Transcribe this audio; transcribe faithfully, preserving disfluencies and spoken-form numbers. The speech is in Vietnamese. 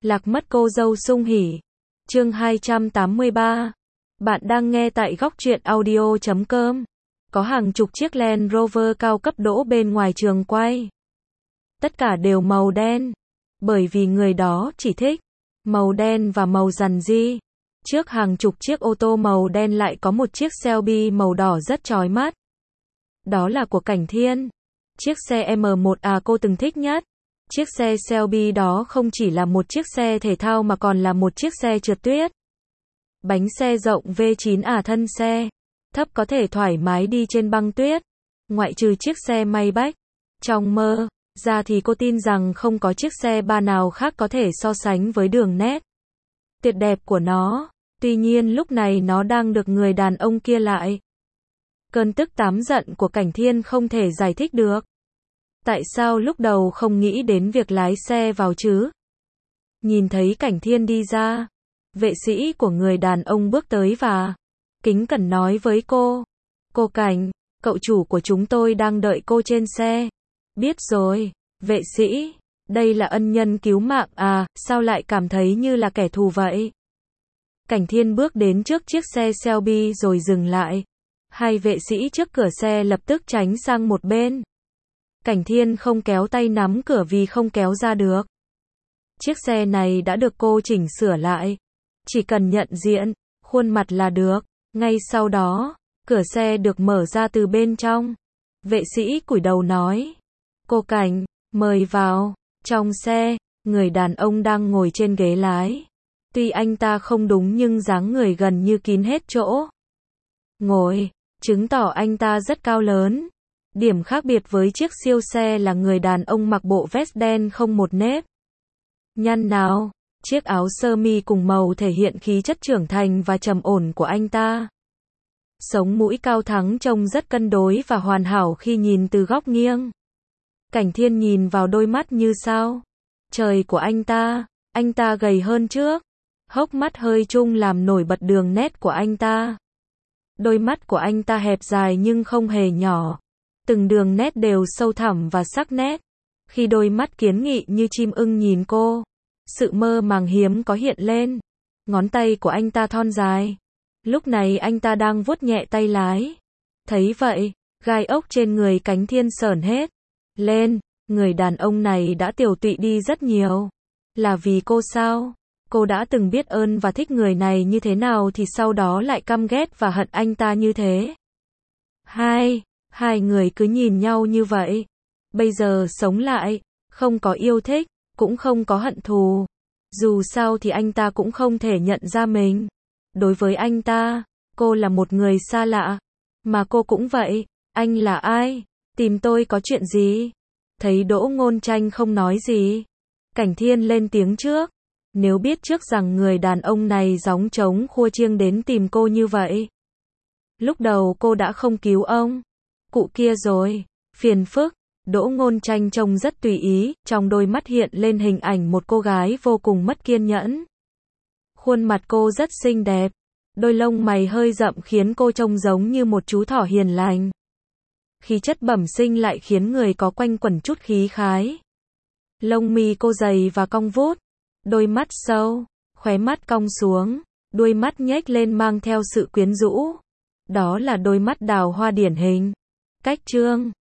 Lạc mất cô dâu sung hỉ. Chương hai trăm tám mươi ba. Bạn đang nghe tại góc truyện audio chấm com. Có hàng chục chiếc Land Rover cao cấp đỗ bên ngoài trường quay. Tất cả đều màu đen. Bởi vì người đó chỉ thích màu đen và màu rằn ri. Trước hàng chục chiếc ô tô màu đen lại có một chiếc Shelby màu đỏ rất chói mắt. Đó là của Cảnh Thiên. Chiếc xe em một A cô từng thích nhất. Chiếc xe Shelby đó không chỉ là một chiếc xe thể thao mà còn là một chiếc xe trượt tuyết. Bánh xe rộng V chín A thân xe thấp có thể thoải mái đi trên băng tuyết. Ngoại trừ chiếc xe Maybach, trong mơ ra thì cô tin rằng không có chiếc xe ba nào khác có thể so sánh với đường nét tuyệt đẹp của nó. Tuy nhiên lúc này nó đang được người đàn ông kia lại. Cơn tức tám giận của Cảnh Thiên không thể giải thích được. Tại sao lúc đầu không nghĩ đến việc lái xe vào chứ? Nhìn thấy Cảnh Thiên đi ra, vệ sĩ của người đàn ông bước tới và kính cẩn nói với cô. Cô Cảnh, cậu chủ của chúng tôi đang đợi cô trên xe. Biết rồi, vệ sĩ, đây là ân nhân cứu mạng à, sao lại cảm thấy như là kẻ thù vậy? Cảnh Thiên bước đến trước chiếc xe Shelby rồi dừng lại. Hai vệ sĩ trước cửa xe lập tức tránh sang một bên. Cảnh Thiên không kéo tay nắm cửa vì không kéo ra được. Chiếc xe này đã được cô chỉnh sửa lại. Chỉ cần nhận diện khuôn mặt là được. Ngay sau đó, cửa xe được mở ra từ bên trong. Vệ sĩ cúi đầu nói. Cô Cảnh, mời vào. Trong xe, người đàn ông đang ngồi trên ghế lái. Tuy anh ta không đúng nhưng dáng người gần như kín hết chỗ ngồi, chứng tỏ anh ta rất cao lớn. Điểm khác biệt với chiếc siêu xe là người đàn ông mặc bộ vest đen không một nếp nhăn nào. Chiếc áo sơ mi cùng màu thể hiện khí chất trưởng thành và trầm ổn của anh ta. Sống mũi cao thẳng trông rất cân đối và hoàn hảo khi nhìn từ góc nghiêng. Cảnh Thiên nhìn vào đôi mắt như sao trời của anh ta. Anh ta gầy hơn trước. Hốc mắt hơi trung làm nổi bật đường nét của anh ta. Đôi mắt của anh ta hẹp dài nhưng không hề nhỏ. Từng đường nét đều sâu thẳm và sắc nét. Khi đôi mắt kiến nghị như chim ưng nhìn cô, sự mơ màng hiếm có hiện lên. Ngón tay của anh ta thon dài. Lúc này anh ta đang vuốt nhẹ tay lái. Thấy vậy, gai ốc trên người Cảnh Thiên sởn hết lên. Người đàn ông này đã tiều tụy đi rất nhiều. Là vì cô sao? Cô đã từng biết ơn và thích người này như thế nào thì sau đó lại căm ghét và hận anh ta như thế. Hai, hai người cứ nhìn nhau như vậy. Bây giờ sống lại, không có yêu thích, cũng không có hận thù. Dù sao thì anh ta cũng không thể nhận ra mình. Đối với anh ta, cô là một người xa lạ. Mà cô cũng vậy. Anh là ai? Tìm tôi có chuyện gì? Thấy Đỗ Ngôn Tranh không nói gì, Cảnh Thiên lên tiếng trước. Nếu biết trước rằng người đàn ông này gióng trống khua chiêng đến tìm cô như vậy, lúc đầu cô đã không cứu ông cụ kia rồi. Phiền phức. Đỗ Ngôn Tranh trông rất tùy ý, trong đôi mắt hiện lên hình ảnh một cô gái vô cùng mất kiên nhẫn. Khuôn mặt cô rất xinh đẹp, đôi lông mày hơi rậm khiến cô trông giống như một chú thỏ hiền lành. Khí chất bẩm sinh lại khiến người có quanh quẩn chút khí khái. Lông mi cô dày và cong vút, đôi mắt sâu, khóe mắt cong xuống, đuôi mắt nhếch lên mang theo sự quyến rũ. Đó là đôi mắt đào hoa điển hình. Cách trương